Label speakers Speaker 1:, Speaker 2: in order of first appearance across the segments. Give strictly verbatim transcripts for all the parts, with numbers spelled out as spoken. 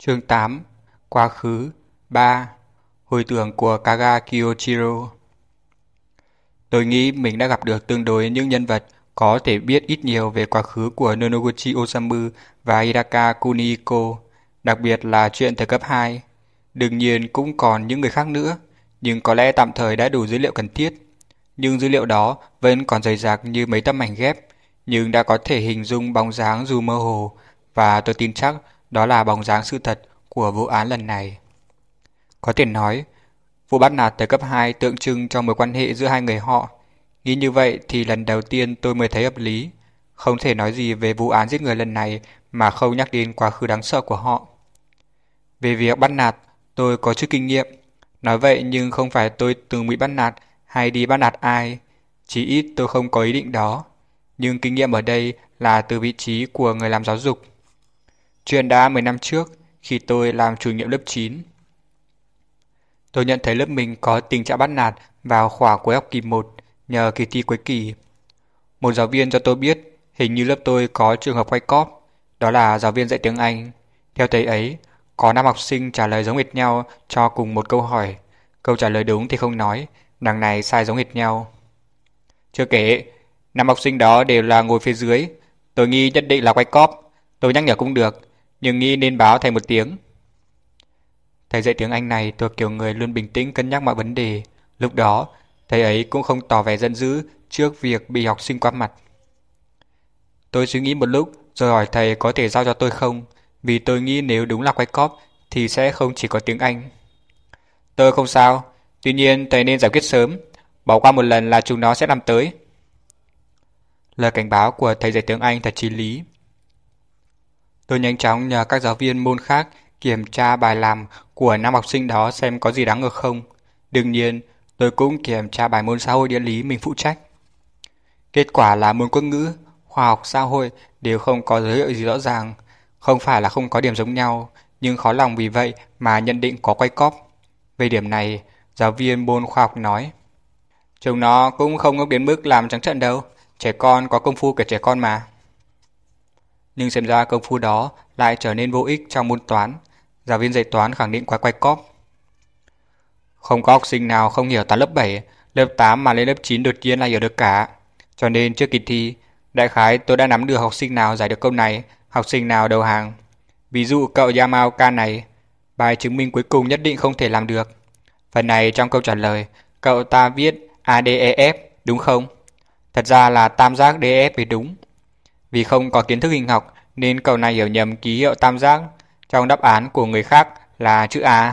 Speaker 1: Chương tám. Quá khứ ba. Hồi tưởng của Kaga Kyoichiro. Tôi nghĩ mình đã gặp được tương đối những nhân vật có thể biết ít nhiều về quá khứ của Nonoguchi Osamu và Hidaka Kunihiko, đặc biệt là chuyện thời cấp hai. Đương nhiên cũng còn những người khác nữa, nhưng có lẽ tạm thời đã đủ dữ liệu cần thiết. Nhưng dữ liệu đó vẫn còn dày dđặc như mấy tấm ảnh ghép, nhưng đã có thể hình dung bóng dáng dù mơ hồ, và tôi tin chắc đó là bóng dáng sự thật của vụ án lần này. Có thể nói, vụ bắt nạt tới cấp hai tượng trưng cho mối quan hệ giữa hai người họ. Nghĩ như vậy thì lần đầu tiên tôi mới thấy hợp lý. Không thể nói gì về vụ án giết người lần này mà không nhắc đến quá khứ đáng sợ của họ. Về việc bắt nạt, tôi có chút kinh nghiệm. Nói vậy nhưng không phải tôi từng bị bắt nạt hay đi bắt nạt ai. Chỉ ít tôi không có ý định đó. Nhưng kinh nghiệm ở đây là từ vị trí của người làm giáo dục. Chuyện đã mười năm trước, khi tôi làm chủ nhiệm lớp chín. Tôi nhận thấy lớp mình có tình trạng bắt nạt vào khoảng cuối học kỳ một nhờ kỳ thi cuối kỳ. Một giáo viên cho tôi biết hình như lớp tôi có trường hợp quay cóp, đó là giáo viên dạy tiếng Anh. Theo thầy ấy, có năm học sinh trả lời giống hệt nhau cho cùng một câu hỏi. Câu trả lời đúng thì không nói, đằng này sai giống hệt nhau. Chưa kể, năm học sinh đó đều là ngồi phía dưới. Tôi nghi nhất định là quay cóp. Tôi nhắc nhở cũng được, nhưng nghi nên báo thầy một tiếng. Thầy dạy tiếng Anh này thuộc kiểu người luôn bình tĩnh cân nhắc mọi vấn đề. Lúc đó, thầy ấy cũng không tỏ vẻ giận dữ trước việc bị học sinh quát mặt. Tôi suy nghĩ một lúc rồi hỏi thầy có thể giao cho tôi không, vì tôi nghĩ nếu đúng là quay cóp thì sẽ không chỉ có tiếng Anh. Tôi không sao, tuy nhiên thầy nên giải quyết sớm, bỏ qua một lần là chúng nó sẽ làm tới. Lời cảnh báo của thầy dạy tiếng Anh thật chí lý. Tôi nhanh chóng nhờ các giáo viên môn khác kiểm tra bài làm của năm học sinh đó xem có gì đáng ngờ không. Đương nhiên, tôi cũng kiểm tra bài môn xã hội địa lý mình phụ trách. Kết quả là môn quốc ngữ, khoa học xã hội đều không có dấu hiệu gì rõ ràng. Không phải là không có điểm giống nhau, nhưng khó lòng vì vậy mà nhận định có quay cóp. Về điểm này, giáo viên môn khoa học nói: chúng nó cũng không có biến mức làm trắng trợn đâu, trẻ con có công phu của trẻ con mà. Nhưng xem ra công phu đó lại trở nên vô ích trong môn toán. Giáo viên dạy toán khẳng định quá quay cóp. Không có học sinh nào không hiểu toán lớp bảy, lớp tám mà lên lớp chín đột nhiên là hiểu được cả. Cho nên trước kỳ thi, đại khái tôi đã nắm được học sinh nào giải được câu này, học sinh nào đầu hàng. Ví dụ cậu Yamaoka này, bài chứng minh cuối cùng nhất định không thể làm được. Phần này trong câu trả lời, cậu ta viết a đê e ép, đúng không? Thật ra là tam giác đê ép mới đúng. Vì không có kiến thức hình học nên cậu này hiểu nhầm ký hiệu tam giác trong đáp án của người khác là chữ A.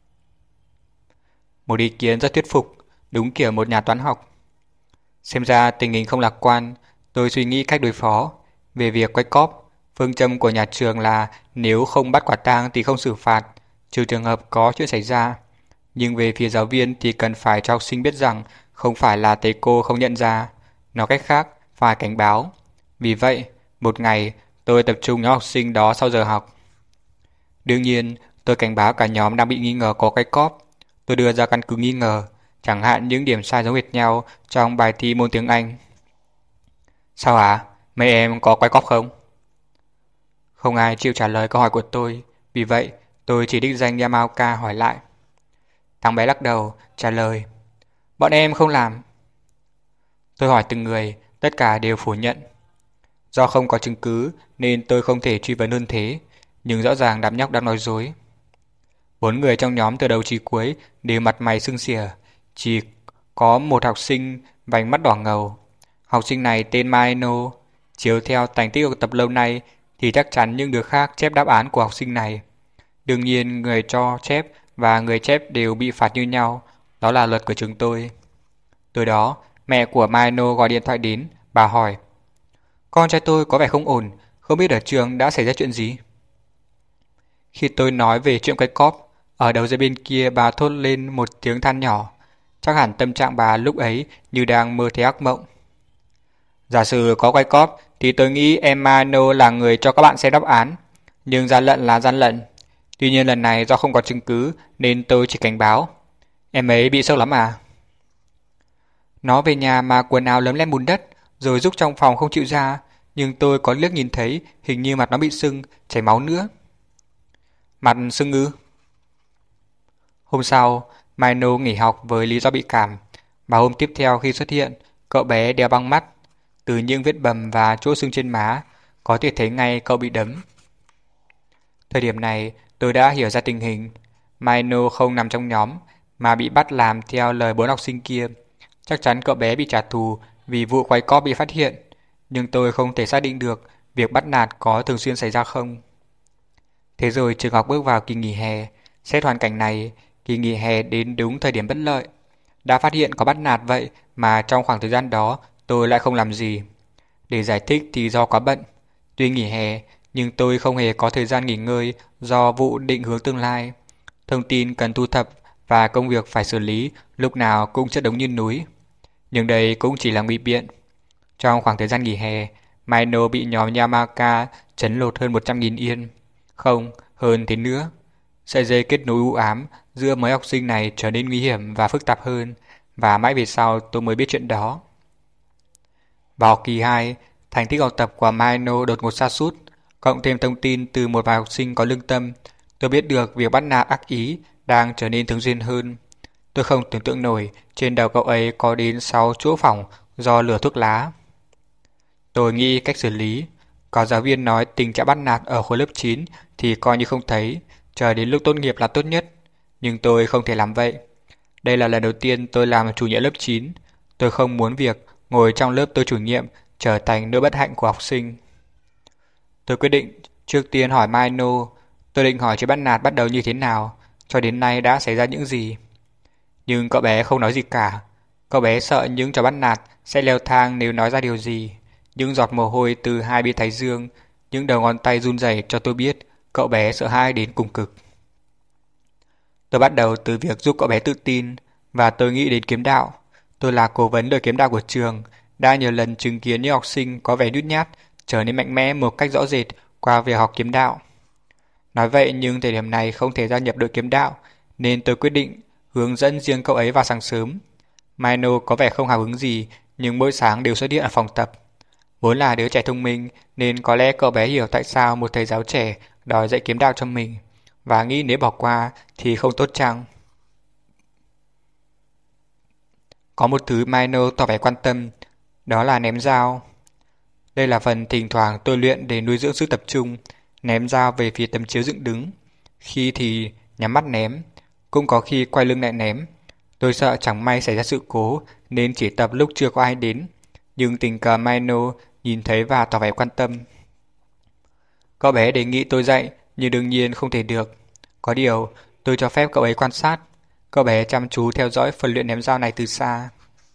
Speaker 1: Một ý kiến rất thuyết phục, đúng kiểu một nhà toán học. Xem ra tình hình không lạc quan, tôi suy nghĩ cách đối phó. Về việc quay cóp, phương châm của nhà trường là nếu không bắt quả tang thì không xử phạt, trừ trường hợp có chuyện xảy ra. Nhưng về phía giáo viên thì cần phải cho học sinh biết rằng không phải là thầy cô không nhận ra, nói cách khác phải cảnh báo. Vì vậy, một ngày tôi tập trung nhóm học sinh đó sau giờ học. Đương nhiên, tôi cảnh báo cả nhóm đang bị nghi ngờ có quay cóp. Tôi đưa ra căn cứ nghi ngờ, chẳng hạn những điểm sai giống hệt nhau trong bài thi môn tiếng Anh. Sao hả? Mấy em có quay cóp không? Không ai chịu trả lời câu hỏi của tôi, vì vậy tôi chỉ đích danh Yamaoka hỏi lại. Thằng bé lắc đầu, trả lời: bọn em không làm. Tôi hỏi từng người, tất cả đều phủ nhận. Do không có chứng cứ nên tôi không thể truy vấn hơn thế, nhưng rõ ràng đám nhóc đang nói dối. Bốn người trong nhóm từ đầu chí cuối đều mặt mày sưng xỉa, chỉ có một học sinh vành mắt đỏ ngầu. Học sinh này tên Maeno. Chiếu theo thành tích học tập lâu nay thì chắc chắn những đứa khác chép đáp án của học sinh này. Đương nhiên người cho chép và người chép đều bị phạt như nhau, đó là luật của chúng tôi. Từ đó, mẹ của Maeno gọi điện thoại đến, bà hỏi: con trai tôi có vẻ không ổn, không biết ở trường đã xảy ra chuyện gì. Khi tôi nói về chuyện quay cóp, ở đầu dây bên kia bà thốt lên một tiếng than nhỏ. Chắc hẳn tâm trạng bà lúc ấy như đang mơ thấy ác mộng. Giả sử có quay cóp thì tôi nghĩ em Maeno là người cho các bạn xem đáp án, nhưng gian lận là gian lận. Tuy nhiên lần này do không có chứng cứ nên tôi chỉ cảnh báo. Em ấy bị sâu lắm à? Nó về nhà mà quần áo lấm lem bùn đất, rồi rúc trong phòng không chịu ra, nhưng tôi có liếc nhìn thấy hình như mặt nó bị sưng, chảy máu nữa. Mặt sưng ư? Hôm sau, Mino nghỉ học với lý do bị cảm, và hôm tiếp theo khi xuất hiện, cậu bé đeo băng mắt. Từ những vết bầm và chỗ sưng trên má, có thể thấy ngay cậu bị đấm. Thời điểm này, tôi đã hiểu ra tình hình. Mino không nằm trong nhóm, mà bị bắt làm theo lời bốn học sinh kia. Chắc chắn cậu bé bị trả thù vì vụ quấy cóp bị phát hiện, nhưng tôi không thể xác định được việc bắt nạt có thường xuyên xảy ra không. Thế rồi trường học bước vào kỳ nghỉ hè. Xét hoàn cảnh này, kỳ nghỉ hè đến đúng thời điểm bất lợi. Đã phát hiện có bắt nạt vậy mà trong khoảng thời gian đó tôi lại không làm gì. Để giải thích thì do quá bận. Tuy nghỉ hè, nhưng tôi không hề có thời gian nghỉ ngơi do vụ định hướng tương lai. Thông tin cần thu thập và công việc phải xử lý lúc nào cũng chất đống như núi. Nhưng đây cũng chỉ là ngụy biện. Trong khoảng thời gian nghỉ hè, Mino bị nhóm Yamaka trấn lột hơn một trăm nghìn yên. Không, hơn thế nữa. Sợi dây kết nối u ám giữa mấy học sinh này trở nên nguy hiểm và phức tạp hơn, và mãi về sau tôi mới biết chuyện đó. Vào kỳ hai, thành tích học tập của Mino đột ngột sa sút, cộng thêm thông tin từ một vài học sinh có lương tâm, tôi biết được việc bắt nạt ác ý đang trở nên thường xuyên hơn. Tôi không tưởng tượng nổi trên đầu cậu ấy có đến sáu chỗ phỏng do lửa thuốc lá. Tôi nghĩ cách xử lý. Có giáo viên nói tình trạng bắt nạt ở khối lớp chín thì coi như không thấy, chờ đến lúc tốt nghiệp là tốt nhất. Nhưng tôi không thể làm vậy. Đây là lần đầu tiên tôi làm chủ nhiệm lớp chín. Tôi không muốn việc ngồi trong lớp tôi chủ nhiệm trở thành nỗi bất hạnh của học sinh. Tôi quyết định trước tiên hỏi Mino. Tôi định hỏi chuyện bắt nạt bắt đầu như thế nào, cho đến nay đã xảy ra những gì. Nhưng cậu bé không nói gì cả. Cậu bé sợ những trò bắt nạt sẽ leo thang nếu nói ra điều gì. Những giọt mồ hôi từ hai bên thái dương, những đầu ngón tay run rẩy cho tôi biết cậu bé sợ hãi đến cùng cực. Tôi bắt đầu từ việc giúp cậu bé tự tin, và tôi nghĩ đến kiếm đạo. Tôi là cố vấn đội kiếm đạo của trường, đã nhiều lần chứng kiến những học sinh có vẻ nhút nhát trở nên mạnh mẽ một cách rõ rệt qua việc học kiếm đạo. Nói vậy nhưng thời điểm này không thể gia nhập đội kiếm đạo, nên tôi quyết định hướng dẫn riêng cậu ấy vào sáng sớm. Mino có vẻ không hào hứng gì, nhưng mỗi sáng đều xuất hiện ở phòng tập. Vốn là đứa trẻ thông minh, nên có lẽ cậu bé hiểu tại sao một thầy giáo trẻ đòi dạy kiếm đạo cho mình, và nghĩ nếu bỏ qua thì không tốt chăng. Có một thứ Mino tỏ vẻ quan tâm, đó là ném dao. Đây là phần thỉnh thoảng tôi luyện để nuôi dưỡng sức tập trung, ném dao về phía tấm chiếu dựng đứng. Khi thì nhắm mắt ném, cũng có khi quay lưng lại ném. Tôi sợ chẳng may xảy ra sự cố nên chỉ tập lúc chưa có ai đến, nhưng tình cờ Mino nhìn thấy và tỏ vẻ quan tâm. Cậu bé đề nghị tôi dạy, nhưng đương nhiên không thể được. Có điều, tôi cho phép cậu ấy quan sát. Cậu bé chăm chú theo dõi phần luyện ném dao này từ xa.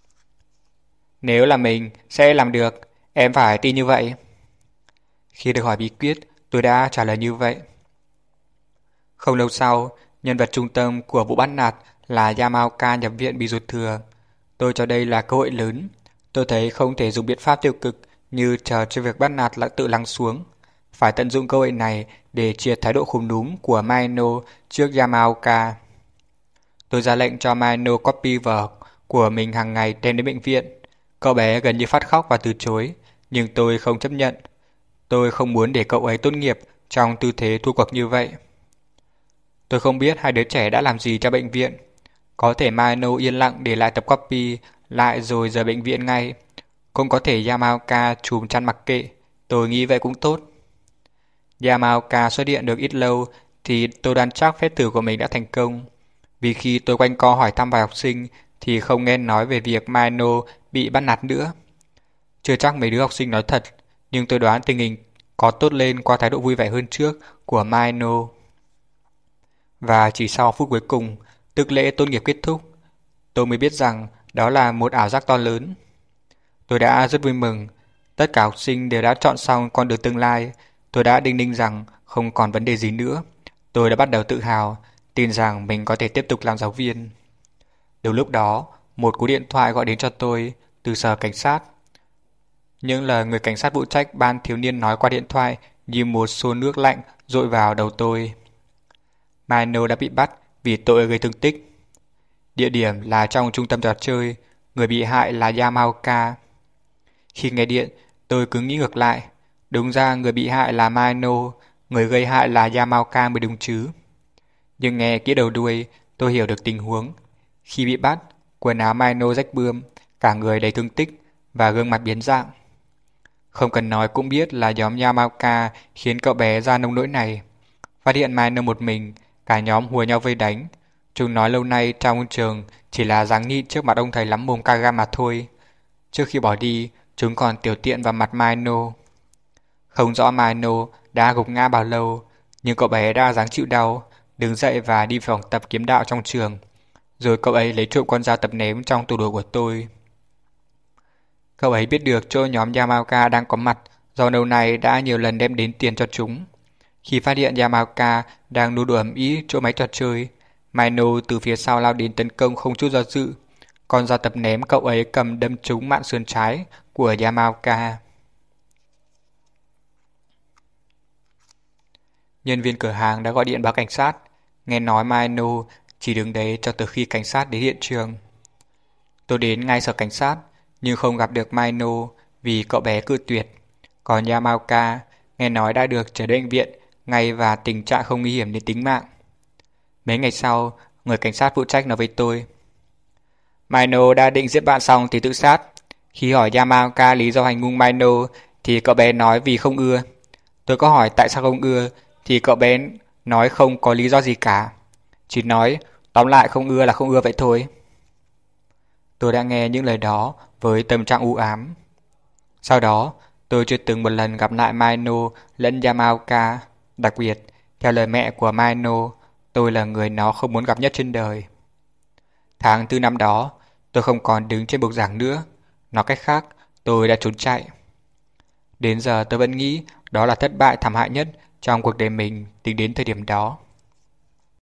Speaker 1: Nếu là mình, sẽ làm được. Em phải tin như vậy. Khi được hỏi bí quyết, tôi đã trả lời như vậy. Không lâu sau, nhân vật trung tâm của vụ bắt nạt là Yamaoka nhập viện bị ruột thừa. Tôi cho đây là cơ hội lớn. Tôi thấy không thể dùng biện pháp tiêu cực như chờ cho việc bắt nạt lại tự lắng xuống. Phải tận dụng cơ hội này để triệt thái độ khúm núm của Mino trước Yamaoka. Tôi ra lệnh cho Mino copy vở của mình hàng ngày đem đến bệnh viện. Cậu bé gần như phát khóc và từ chối, nhưng tôi không chấp nhận. Tôi không muốn để cậu ấy tốt nghiệp trong tư thế thua cuộc như vậy. Tôi không biết hai đứa trẻ đã làm gì cho bệnh viện. Có thể Mino yên lặng để lại tập copy lại rồi rời bệnh viện ngay. Cũng có thể Yamaoka chùm chăn mặc kệ. Tôi nghĩ vậy cũng tốt. Yamaoka xuất hiện được ít lâu thì tôi đoán chắc phép thử của mình đã thành công. Vì khi tôi quanh co hỏi thăm vài học sinh thì không nghe nói về việc Mino bị bắt nạt nữa. Chưa chắc mấy đứa học sinh nói thật, nhưng tôi đoán tình hình có tốt lên qua thái độ vui vẻ hơn trước của Mino. Và chỉ sau phút cuối cùng, tức lễ tốt nghiệp kết thúc, tôi mới biết rằng đó là một ảo giác to lớn. Tôi đã rất vui mừng. Tất cả học sinh đều đã chọn xong con đường tương lai. Tôi đã đinh ninh rằng không còn vấn đề gì nữa. Tôi đã bắt đầu tự hào, tin rằng mình có thể tiếp tục làm giáo viên. Đúng lúc đó, một cú điện thoại gọi đến cho tôi từ sở cảnh sát. Những lời người cảnh sát phụ trách ban thiếu niên nói qua điện thoại như một xô nước lạnh dội vào đầu tôi. Mino đã bị bắt vì tội gây thương tích. Địa điểm là trong trung tâm trò chơi, người bị hại là Yamaoka. Khi nghe điện, tôi cứ nghĩ ngược lại. Đúng ra người bị hại là Mino, người gây hại là Yamaoka mới đúng chứ. Nhưng nghe kỹ đầu đuôi, tôi hiểu được tình huống. Khi bị bắt, quần áo Mino rách bươm, cả người đầy thương tích và gương mặt biến dạng. Không cần nói cũng biết là nhóm Yamaoka khiến cậu bé ra nông nỗi này. Phát hiện Mino một mình, cả nhóm hùa nhau vây đánh. Chúng nói lâu nay trong trường chỉ là giáng nhịn trước mặt ông thầy lắm mồm Kaga mà thôi. Trước khi bỏ đi, chúng còn tiểu tiện vào mặt Mino. Không rõ Mino đã gục ngã bao lâu, nhưng cậu bé đã dáng chịu đau, đứng dậy và đi phòng tập kiếm đạo trong trường. Rồi cậu ấy lấy trộm con dao tập ném trong tủ đồ của tôi. Cậu ấy biết được chỗ nhóm Yamaoka đang có mặt do lâu nay đã nhiều lần đem đến tiền cho chúng. Khi phát hiện Yamaoka đang nô đùa ầm ĩ chỗ máy trò chơi, Mino từ phía sau lao đến tấn công không chút do dự. Con dao tập ném cậu ấy cầm đâm trúng mạn sườn trái của Yamaoka. Nhân viên cửa hàng đã gọi điện báo cảnh sát. Nghe nói Mino chỉ đứng đấy cho tới khi cảnh sát đến hiện trường. Tôi đến ngay sở cảnh sát, nhưng không gặp được Mino vì cậu bé cự tuyệt. Còn Yamaoka nghe nói đã được trở đến bệnh viện ngay và tình trạng không nguy hiểm đến tính mạng. Mấy ngày sau, người cảnh sát phụ trách nói với tôi: Mino đã định giết bạn xong thì tự sát. Khi hỏi Yamaoka lý do hành hung Mino thì cậu bé nói vì không ưa. Tôi có hỏi tại sao không ưa thì cậu bé nói không có lý do gì cả. Chỉ nói tóm lại không ưa là không ưa vậy thôi. Tôi đã nghe những lời đó với tâm trạng u ám. Sau đó, tôi chưa từng một lần gặp lại Mino lẫn Yamaoka. Đặc biệt, theo lời mẹ của Mino, tôi là người nó không muốn gặp nhất trên đời. Tháng tư năm đó, tôi không còn đứng trên bục giảng nữa. Nói cách khác, tôi đã trốn chạy. Đến giờ tôi vẫn nghĩ đó là thất bại thảm hại nhất trong cuộc đời mình tính đến thời điểm đó.